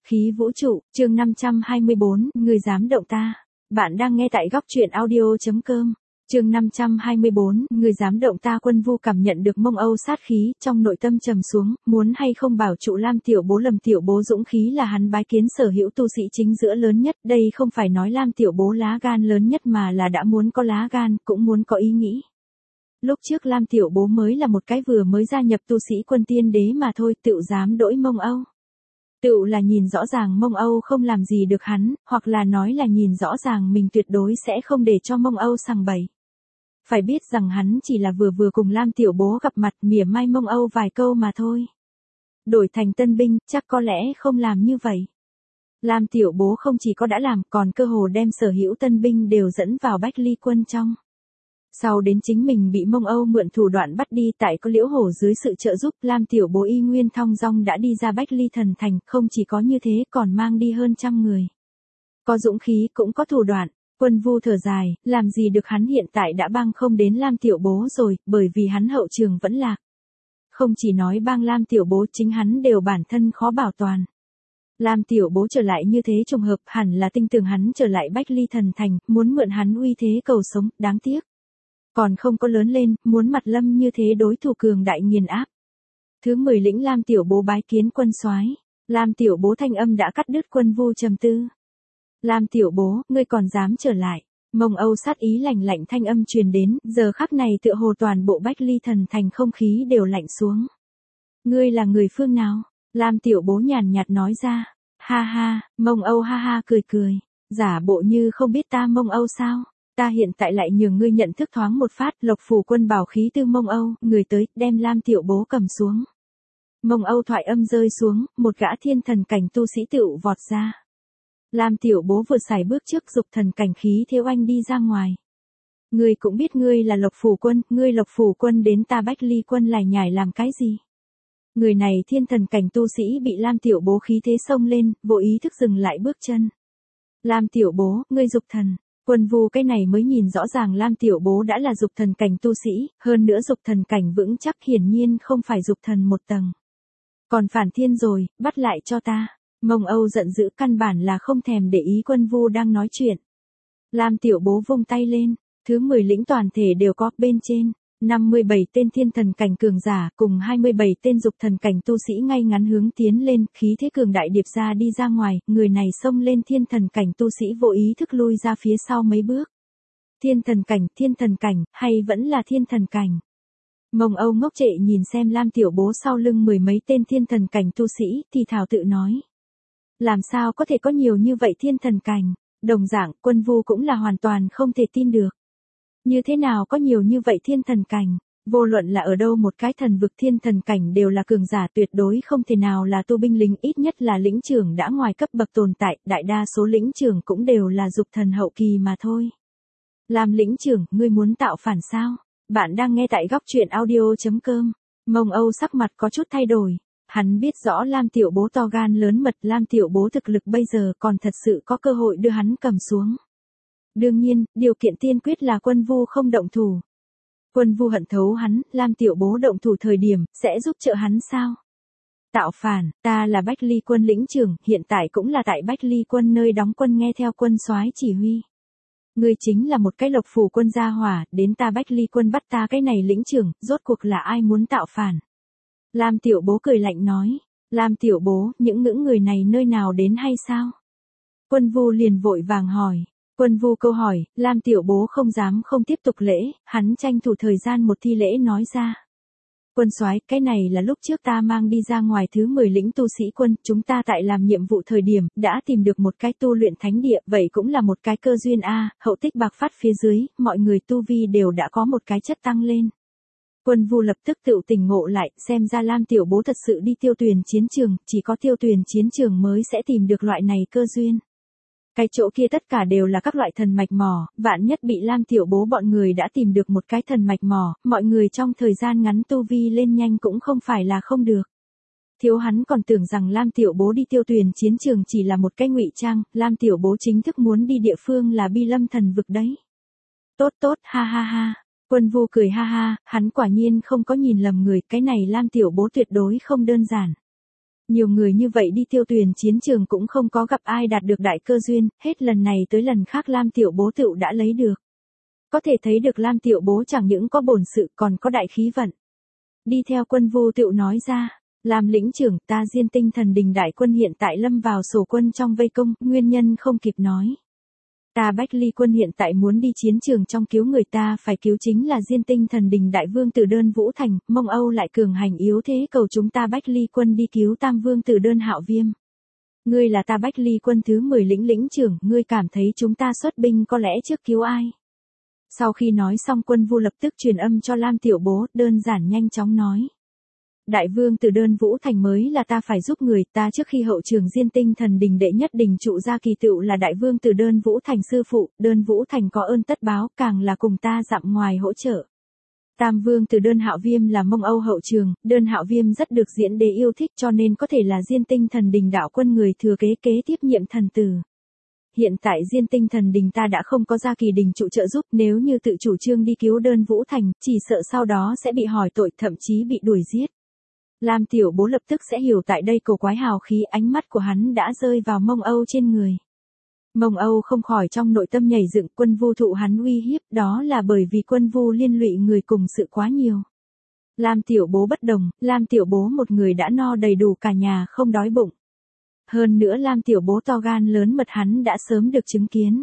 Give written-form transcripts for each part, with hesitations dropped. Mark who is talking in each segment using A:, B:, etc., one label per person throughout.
A: Khí vũ trụ, chương 524, người dám động ta. Bạn đang nghe tại góc truyện audio.com. Chương 524, người dám động ta. Quân Vu cảm nhận được Mông Âu sát khí, trong nội tâm trầm xuống, muốn hay không bảo trụ Lam tiểu bố. Lâm tiểu bố dũng khí là hắn bái kiến sở hữu tu sĩ chính giữa lớn nhất, đây không phải nói Lam tiểu bố lá gan lớn nhất mà là đã muốn có lá gan, cũng muốn có ý nghĩ. Lúc trước Lam tiểu bố mới là một cái vừa mới gia nhập tu sĩ quân tiên đế mà thôi, tựu dám đỗi Mông Âu. Tựu là nhìn rõ ràng Mông Âu không làm gì được hắn, hoặc là nói là nhìn rõ ràng mình tuyệt đối sẽ không để cho Mông Âu sằng bậy. Phải biết rằng hắn chỉ là vừa cùng Lam tiểu bố gặp mặt mỉa mai Mông Âu vài câu mà thôi. Đổi thành tân binh, chắc có lẽ không làm như vậy. Lam tiểu bố không chỉ có đã làm, còn cơ hồ đem sở hữu tân binh đều dẫn vào Bách Ly quân trong. Sau đến chính mình bị Mông Âu mượn thủ đoạn bắt đi, tại có Liễu Hổ dưới sự trợ giúp, Lam tiểu bố y nguyên thong dong đã đi ra Bách Ly thần thành, không chỉ có như thế còn mang đi hơn 100 người. Có dũng khí cũng có thủ đoạn. Quân Vu thở dài, làm gì được, hắn hiện tại đã bang không đến Lam tiểu bố rồi, bởi vì hắn hậu trường vẫn lạc. Không chỉ nói bang Lam tiểu bố, chính hắn đều bản thân khó bảo toàn. Lam tiểu bố trở lại như thế trùng hợp, hẳn là tin tưởng hắn trở lại Bách Ly thần thành, muốn mượn hắn uy thế cầu sống, đáng tiếc. Còn không có lớn lên, muốn mặt Lâm như thế đối thủ cường đại nghiền áp. Thứ 10 lĩnh Lam tiểu bố bái kiến quân soái. Lam tiểu bố thanh âm đã cắt đứt. Quân Vu trầm tư. Lam tiểu bố, ngươi còn dám trở lại. Mông Âu sát ý lạnh lạnh thanh âm truyền đến, giờ khắc này tựa hồ toàn bộ Bách Ly thần thành không khí đều lạnh xuống. Ngươi là người phương nào? Lam tiểu bố nhàn nhạt nói ra. Ha ha, Mông Âu ha ha cười cười. Giả bộ như không biết ta Mông Âu sao? Ta hiện tại lại nhường ngươi nhận thức thoáng một phát. Lộc phủ quân bảo khí tư Mông Âu, người tới, đem Lam tiểu bố cầm xuống. Mông Âu thoại âm rơi xuống, một gã thiên thần cảnh tu sĩ tựu vọt ra. Lam tiểu bố vừa xài bước trước, dục thần cảnh khí thế oanh đi ra ngoài. Ngươi cũng biết ngươi là Lộc phủ quân, ngươi Lộc phủ quân đến ta Bách Ly quân lải nhải làm cái gì? Người này thiên thần cảnh tu sĩ bị Lam tiểu bố khí thế xông lên, vô ý thức dừng lại bước chân. Lam tiểu bố, ngươi dục thần. Quân Vu cái này mới nhìn rõ ràng Lam tiểu bố đã là dục thần cảnh tu sĩ, hơn nữa dục thần cảnh vững chắc, hiển nhiên không phải dục thần một tầng. Còn phản thiên rồi, bắt lại cho ta. Mông Âu giận dữ, căn bản là không thèm để ý Quân Vu đang nói chuyện. Lam tiểu bố vung tay lên, thứ 10 lĩnh toàn thể đều có, bên trên 57 tên thiên thần cảnh cường giả cùng 27 tên dục thần cảnh tu sĩ ngay ngắn hướng tiến lên, khí thế cường đại điệp ra đi ra ngoài, người này xông lên thiên thần cảnh tu sĩ vô ý thức lui ra phía sau mấy bước. Thiên thần cảnh, hay vẫn là thiên thần cảnh? Mông Âu ngốc trệ nhìn xem Lam tiểu bố sau lưng 10 mấy tên thiên thần cảnh tu sĩ, thì thảo tự nói. Làm sao có thể có nhiều như vậy thiên thần cảnh? Đồng dạng, Quân Vu cũng là hoàn toàn không thể tin được. Như thế nào có nhiều như vậy thiên thần cảnh? Vô luận là ở đâu một cái thần vực, thiên thần cảnh đều là cường giả, tuyệt đối không thể nào là tu binh lính, ít nhất là lĩnh trưởng đã ngoài cấp bậc tồn tại, đại đa số lĩnh trưởng cũng đều là dục thần hậu kỳ mà thôi. Làm lĩnh trưởng, ngươi muốn tạo phản sao? Bạn đang nghe tại góc truyện audio.com. Mông Âu sắc mặt có chút thay đổi. Hắn biết rõ Lam tiểu bố to gan lớn mật, Lam tiểu bố thực lực bây giờ còn thật sự có cơ hội đưa hắn cầm xuống. Đương nhiên, điều kiện tiên quyết là Quân Vu không động thủ. Quân Vu hận thấu hắn, Lam tiểu bố động thủ thời điểm, sẽ giúp trợ hắn sao? Tạo phản, ta là Bách Ly quân lĩnh trưởng, hiện tại cũng là tại Bách Ly quân nơi đóng quân nghe theo quân soái chỉ huy. Ngươi chính là một cái Lộc phủ quân gia hỏa, đến ta Bách Ly quân bắt ta cái này lĩnh trưởng, rốt cuộc là ai muốn tạo phản? Lam tiểu bố cười lạnh nói. Lam tiểu bố, những ngưỡng người này nơi nào đến hay sao? Quân Vu liền vội vàng hỏi. Quân Vu câu hỏi, Lam tiểu bố không dám không tiếp tục lễ, hắn tranh thủ thời gian một thi lễ nói ra. Quân soái, cái này là lúc trước ta mang đi ra ngoài thứ 10 lĩnh tu sĩ quân, chúng ta tại làm nhiệm vụ thời điểm, đã tìm được một cái tu luyện thánh địa, vậy cũng là một cái cơ duyên a, hậu tích bạc phát phía dưới, mọi người tu vi đều đã có một cái chất tăng lên. Quân Vu lập tức tự tỉnh ngộ lại, xem ra Lam tiểu bố thật sự đi Tiêu Tuyền chiến trường, chỉ có Tiêu Tuyền chiến trường mới sẽ tìm được loại này cơ duyên. Cái chỗ kia tất cả đều là các loại thần mạch mỏ, vạn nhất bị Lam tiểu bố bọn người đã tìm được một cái thần mạch mỏ, mọi người trong thời gian ngắn tu vi lên nhanh cũng không phải là không được. Thiếu hắn còn tưởng rằng Lam tiểu bố đi Tiêu Tuyền chiến trường chỉ là một cái ngụy trang, Lam tiểu bố chính thức muốn đi địa phương là Bi Lâm thần vực đấy. Tốt, ha ha ha. Quân Vu cười ha ha, hắn quả nhiên không có nhìn lầm người, cái này Lam tiểu bố tuyệt đối không đơn giản. Nhiều người như vậy đi tiêu tuyển chiến trường cũng không có gặp ai đạt được đại cơ duyên, hết lần này tới lần khác Lam Tiểu Bố tựu đã lấy được. Có thể thấy được Lam Tiểu Bố chẳng những có bổn sự còn có đại khí vận. Đi theo Quân Vu tựu nói ra, làm lĩnh trưởng, ta Diên Tinh Thần Đình đại quân hiện tại lâm vào sổ quân trong vây công, nguyên nhân không kịp nói. Ta Bách Ly quân hiện tại muốn đi chiến trường trong cứu người, ta phải cứu chính là Diên Tinh Thần Đình đại vương Tử Đơn Vũ Thành, Mông Âu lại cường hành yếu thế cầu chúng ta Bách Ly quân đi cứu Tam vương Tử Đơn Hạo Viêm. Ngươi là ta Bách Ly quân thứ 10 lĩnh trưởng, ngươi cảm thấy chúng ta xuất binh có lẽ trước cứu ai? Sau khi nói xong Quân Vu lập tức truyền âm cho Lam Tiểu Bố, đơn giản nhanh chóng nói. Đại vương Tử Đơn Vũ Thành mới là ta phải giúp người, ta trước khi hậu trường Diên Tinh Thần Đình đệ nhất đình trụ gia kỳ tựu là đại vương Tử Đơn Vũ Thành sư phụ, Đơn Vũ Thành có ơn tất báo, càng là cùng ta dặm ngoài hỗ trợ. Tam vương Tử Đơn Hạo Viêm là Mông Âu hậu trường, Đơn Hạo Viêm rất được diễn đế yêu thích cho nên có thể là Diên Tinh Thần Đình đạo quân người thừa kế tiếp nhiệm thần tử. Hiện tại Diên Tinh Thần Đình ta đã không có gia kỳ đình trụ trợ giúp, nếu như tự chủ trương đi cứu Đơn Vũ Thành, chỉ sợ sau đó sẽ bị hỏi tội, thậm chí bị đuổi giết. Lam Tiểu Bố lập tức sẽ hiểu tại đây cổ quái hào khí, ánh mắt của hắn đã rơi vào Mông Âu trên người. Mông Âu không khỏi trong nội tâm nhảy dựng, Quân Vu thụ hắn uy hiếp, đó là bởi vì Quân Vu liên lụy người cùng sự quá nhiều. Lam Tiểu Bố bất đồng, Lam Tiểu Bố một người đã no đầy đủ, cả nhà không đói bụng. Hơn nữa Lam Tiểu Bố to gan lớn mật hắn đã sớm được chứng kiến.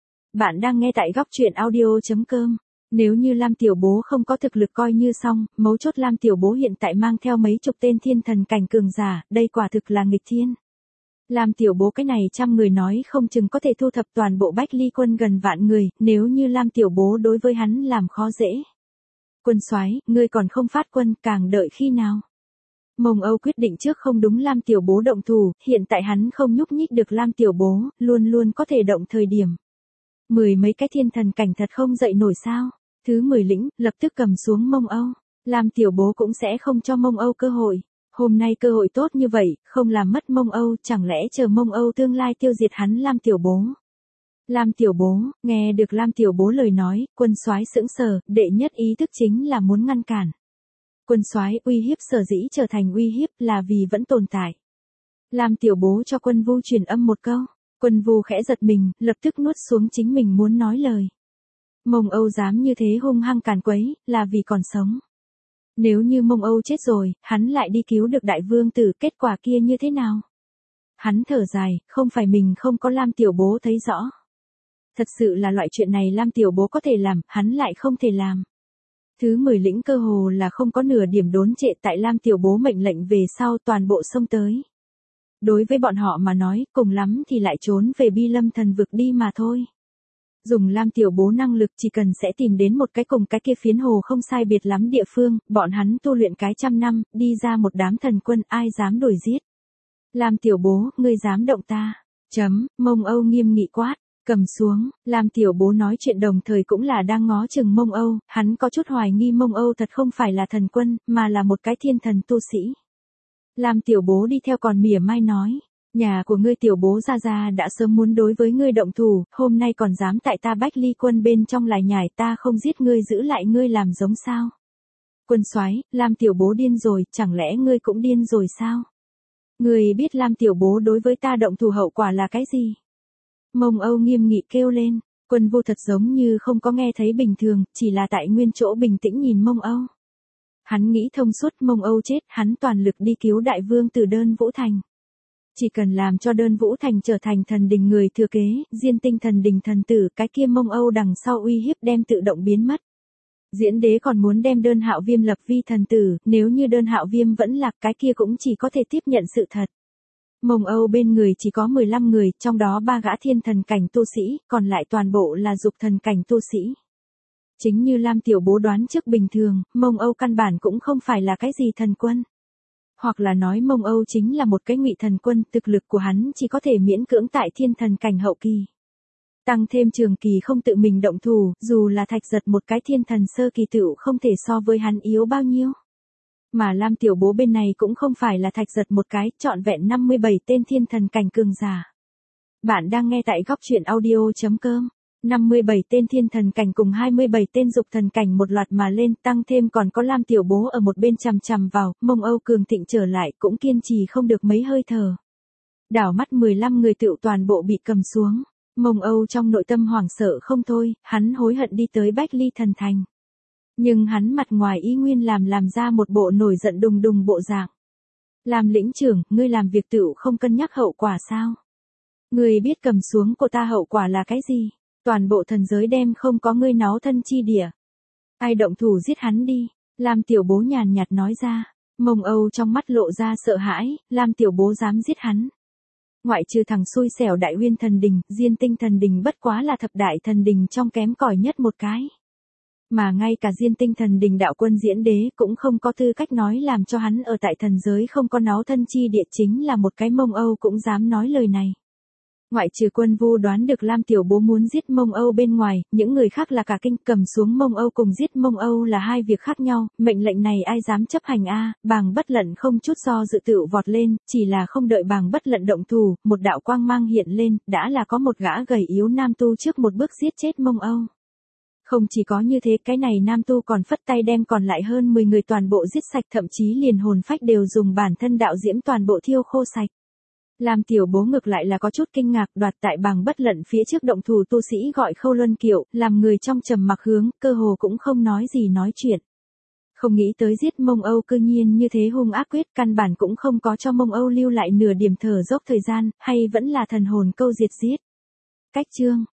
A: Bạn đang nghe tại góc truyện audio.com. Nếu như Lam Tiểu Bố không có thực lực coi như xong, mấu chốt Lam Tiểu Bố hiện tại mang theo mấy chục tên thiên thần cảnh cường giả, đây quả thực là nghịch thiên. Lam Tiểu Bố cái này 100 người nói không chừng có thể thu thập toàn bộ Bách Ly quân gần vạn người, nếu như Lam Tiểu Bố đối với hắn làm khó dễ. Quân soái, ngươi còn không phát quân, càng đợi khi nào? Mông Âu quyết định trước không đúng Lam Tiểu Bố động thủ, hiện tại hắn không nhúc nhích được Lam Tiểu Bố, luôn luôn có thể động thời điểm. 10 mấy cái thiên thần cảnh thật không dậy nổi sao? Thứ 10 lĩnh, lập tức cầm xuống Mông Âu. Lam Tiểu Bố cũng sẽ không cho Mông Âu cơ hội. Hôm nay cơ hội tốt như vậy, không làm mất Mông Âu, chẳng lẽ chờ Mông Âu tương lai tiêu diệt hắn Lam Tiểu Bố. Lam Tiểu Bố, nghe được Lam Tiểu Bố lời nói, quân soái sững sờ, đệ nhất ý thức chính là muốn ngăn cản. Quân soái, uy hiếp sở dĩ trở thành uy hiếp là vì vẫn tồn tại. Lam Tiểu Bố cho Quân Vu truyền âm một câu, Quân Vu khẽ giật mình, lập tức nuốt xuống chính mình muốn nói lời. Mông Âu dám như thế hung hăng càn quấy, là vì còn sống. Nếu như Mông Âu chết rồi, hắn lại đi cứu được đại vương tử, kết quả kia như thế nào? Hắn thở dài, không phải mình không có Lam Tiểu Bố thấy rõ. Thật sự là loại chuyện này Lam Tiểu Bố có thể làm, hắn lại không thể làm. Thứ 10 lĩnh cơ hồ là không có nửa điểm đốn trệ, tại Lam Tiểu Bố mệnh lệnh về sau toàn bộ xông tới. Đối với bọn họ mà nói, cùng lắm thì lại trốn về Bi Lâm thần vực đi mà thôi. Dùng Lam Tiểu Bố năng lực chỉ cần sẽ tìm đến một cái cùng cái kia phiến hồ không sai biệt lắm địa phương, bọn hắn tu luyện cái 100 năm, đi ra một đám thần quân, ai dám đuổi giết. Lam Tiểu Bố, ngươi dám động ta. Mông Âu nghiêm nghị quát, cầm xuống. Lam Tiểu Bố nói chuyện đồng thời cũng là đang ngó chừng Mông Âu, hắn có chút hoài nghi Mông Âu thật không phải là thần quân, mà là một cái thiên thần tu sĩ. Lam Tiểu Bố đi theo còn mỉa mai nói. Nhà của ngươi Tiểu Bố gia đã sớm muốn đối với ngươi động thủ, hôm nay còn dám tại ta Bách Ly quân bên trong lải nhải, ta không giết ngươi giữ lại ngươi làm giống sao? Quân soái, Lam Tiểu Bố điên rồi, chẳng lẽ ngươi cũng điên rồi sao? Ngươi biết Lam Tiểu Bố đối với ta động thủ hậu quả là cái gì? Mông Âu nghiêm nghị kêu lên, Quân Vu thật giống như không có nghe thấy bình thường, chỉ là tại nguyên chỗ bình tĩnh nhìn Mông Âu. Hắn nghĩ thông suốt, Mông Âu chết, hắn toàn lực đi cứu đại vương Tử Đơn Vũ Thành. Chỉ cần làm cho Đơn Vũ Thành trở thành thần đình người thừa kế, Diên Tinh Thần Đình thần tử, cái kia Mông Âu đằng sau uy hiếp đem tự động biến mất. Diễn đế còn muốn đem Đơn Hạo Viêm lập vi thần tử, nếu như Đơn Hạo Viêm vẫn lạc, cái kia cũng chỉ có thể tiếp nhận sự thật. Mông Âu bên người chỉ có 15 người, trong đó 3 gã thiên thần cảnh tu sĩ, còn lại toàn bộ là dục thần cảnh tu sĩ. Chính như Lam Tiểu Bố đoán trước bình thường, Mông Âu căn bản cũng không phải là cái gì thần quân. Hoặc là nói Mông Âu chính là một cái ngụy thần quân, thực lực của hắn chỉ có thể miễn cưỡng tại thiên thần cảnh hậu kỳ. Tăng thêm Trường Kỳ không tự mình động thủ, dù là Thạch Giật một cái thiên thần sơ kỳ tựu không thể so với hắn yếu bao nhiêu. Mà Lam Tiểu Bố bên này cũng không phải là Thạch Giật một cái, trọn vẹn 57 tên thiên thần cảnh cường giả. Bạn đang nghe tại góc truyện audio.com. 57 tên thiên thần cảnh cùng 27 tên dục thần cảnh một loạt mà lên, tăng thêm còn có Lam Tiểu Bố ở một bên chằm chằm vào, Mông Âu cường thịnh trở lại cũng kiên trì không được mấy hơi thở. Đảo mắt 15 người tựu toàn bộ bị cầm xuống. Mông Âu trong nội tâm hoảng sợ không thôi, hắn hối hận đi tới Bách Ly Thần Thành. Nhưng hắn mặt ngoài ý nguyên làm ra một bộ nổi giận đùng đùng bộ dạng. Làm lĩnh trưởng, ngươi làm việc tựu không cân nhắc hậu quả sao? Ngươi biết cầm xuống của ta hậu quả là cái gì? Toàn bộ thần giới đem không có ngươi náo thân chi địa. Ai động thủ giết hắn đi. Lam Tiểu Bố nhàn nhạt nói ra. Mông Âu trong mắt lộ ra sợ hãi, Lam Tiểu Bố dám giết hắn. Ngoại trừ thằng xui xẻo Đại Uyên Thần Đình, Diên Tinh Thần Đình bất quá là thập đại thần đình trong kém cỏi nhất một cái. Mà ngay cả Diên Tinh Thần Đình đạo quân Diễn Đế cũng không có tư cách nói làm cho hắn ở tại thần giới không có náo thân chi địa, chính là một cái Mông Âu cũng dám nói lời này. Ngoại trừ Quân Vu đoán được Lam Tiểu Bố muốn giết Mông Âu bên ngoài, những người khác là cả kinh. Cầm xuống Mông Âu cùng giết Mông Âu là hai việc khác nhau, mệnh lệnh này ai dám chấp hành a? Bàng Bất Lận không chút do dự tựu vọt lên, chỉ là không đợi Bàng Bất Lận động thủ, một đạo quang mang hiện lên, đã là có một gã gầy yếu nam tu trước một bước giết chết Mông Âu. Không chỉ có như thế, cái này nam tu còn phất tay đem còn lại hơn 10 người toàn bộ giết sạch, thậm chí liền hồn phách đều dùng bản thân đạo diễm toàn bộ thiêu khô sạch. Lam Tiểu Bố ngược lại là có chút kinh ngạc, đoạt tại Bàng Bất Lận phía trước động thủ tu sĩ gọi Khâu Luân Kiệu, làm người trong trầm mặc hướng, cơ hồ cũng không nói gì nói chuyện. Không nghĩ tới giết Mông Âu cư nhiên như thế hung ác quyết, căn bản cũng không có cho Mông Âu lưu lại nửa điểm thở dốc thời gian, hay vẫn là thần hồn câu diệt giết. Cách chương